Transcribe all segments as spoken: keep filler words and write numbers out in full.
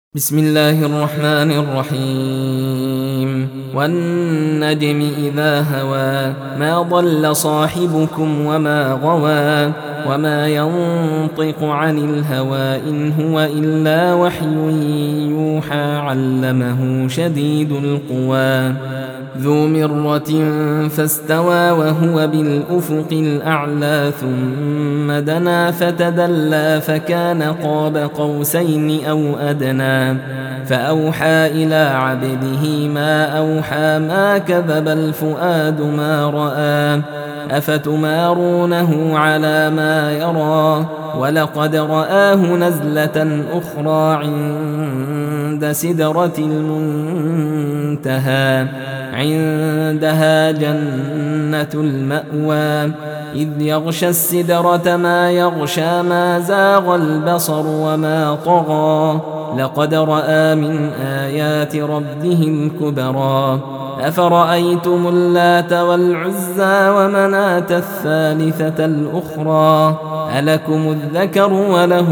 بسم الله الرحمن الرحيم والنجم إذا هوى ما ضل صاحبكم وما غوى وما ينطق عن الهوى إن هو إلا وحي يوحى علمه شديد القوى ذو مرة فاستوى وهو بالأفق الأعلى ثم دنا فتدلى فكان قاب قوسين أو أدنى فأوحى إلى عبده ما أوحى ما كذب الفؤاد ما رأى أفتمارونه على ما يرى ولقد رآه نزلة أخرى عند سدرة المنتهى عندها جنة المأوى إذ يغشى السدرة ما يغشى ما زاغ البصر وما طغى لقد رأى من آيات ربه الكبرى أفرأيتم اللات والعزى ومناة الثالثة الأخرى ألكم الذكر وله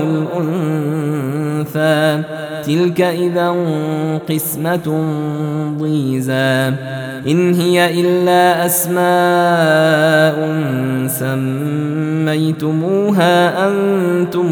الأنثى تلك إذا قسمة ضيزى إن هي إلا أسماء سميتموها أنتم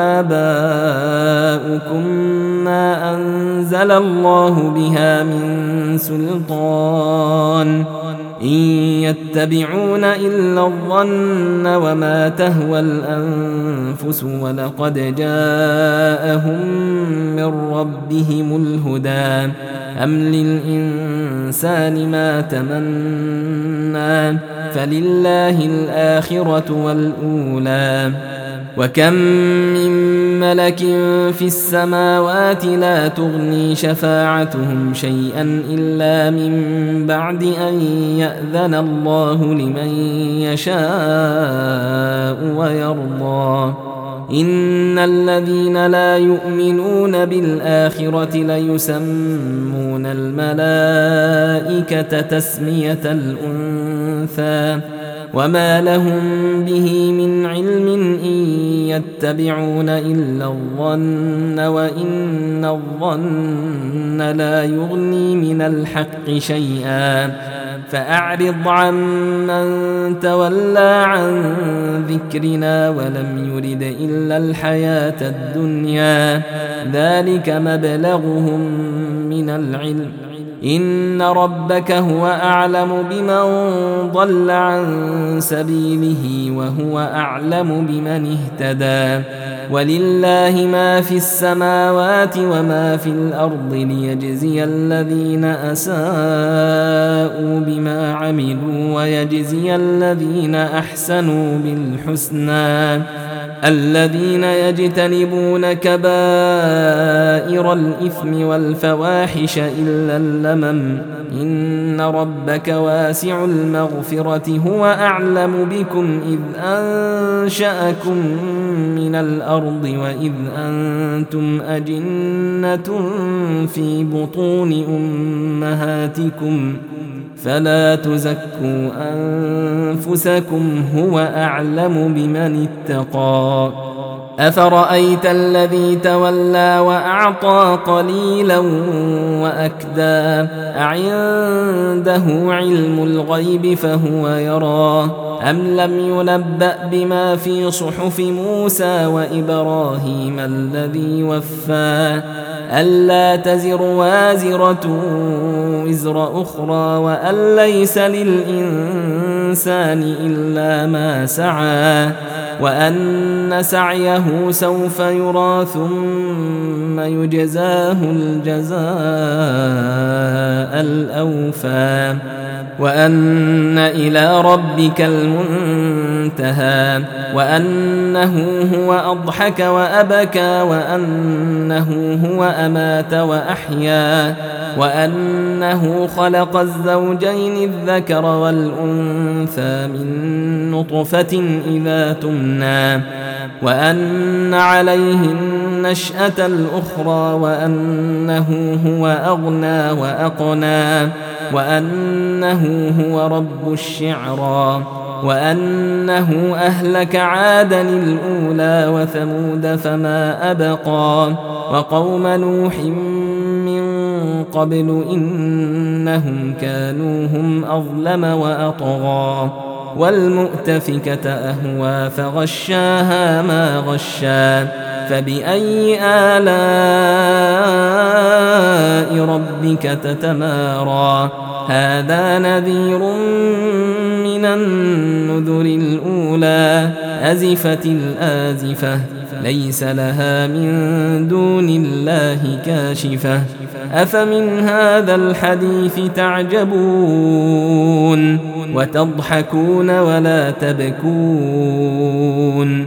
وآباؤكم ما أنزل الله بها من سلطان إن يتبعون إلا الظن وما تهوى الأنفس ولقد جاءهم من ربهم الهدى أم للإنسان ما تمنى فلله الآخرة والأولى وكم من ملك في السماوات لا تغني شفاعتهم شيئا إلا من بعد أن يأذن الله لمن يشاء ويرضى إن الذين لا يؤمنون بالآخرة ليسمون الملائكة تسمية الأنثى وما لهم به من علم إن يتبعون إلا الظن وإن الظن لا يغني من الحق شيئا فأعرض عمن تولى عن ذكرنا ولم يرد إلا الحياة الدنيا ذلك مبلغهم من العلم إن ربك هو أعلم بمن ضل عن سبيله وهو أعلم بمن اهتدى ولله ما في السماوات وما في الأرض ليجزي الذين أساءوا بما عملوا ويجزي الذين أحسنوا بالحسنى الذين يجتنبون كبائر الإثم والفواحش إلا اللمم إن ربك واسع المغفرة هو أعلم بكم إذ أنشأكم من الأرض وإذ أنتم أجنة في بطون أمهاتكم فلا تزكوا أنفسكم هو أعلم بمن اتقى أفرأيت الذي تولى وأعطى قليلا وأكدى أعنده علم الغيب فهو يرى أم لم ينبأ بما في صحف موسى وإبراهيم الذي وفى ألا تزر وازرة وزر أخرى وأن ليس للإنسان إلا ما سعى وأن سعيه سوف يرى ثم يجزاه الجزاء الأوفى وأن إلى ربك المنتهى وأنه هو أضحك وأبكى وأنه هو أمات وأحيا وأنه خلق الزوجين الذكر والأنثى من نطفة إذا تمنى وأن عليه النشأة الأخرى وأنه هو أغنى وأقنى وأنه هو رب الشعرى وأنه أهلك عادا الأولى وثمود فما أبقى وقوم نوح من قبل إنهم كانوا هم أظلم وأطغى والمؤتفكة أهوى فغشاها ما غشا فبأي آلاء ربك تتمارى هذا نذير من النذر الأولى أزفت الآزفة ليس لها من دون الله كاشفة أفمن هذا الحديث تعجبون وتضحكون ولا تبكون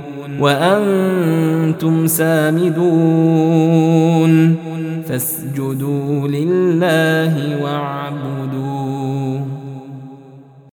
وأنتم سامدون فاسجدوا لله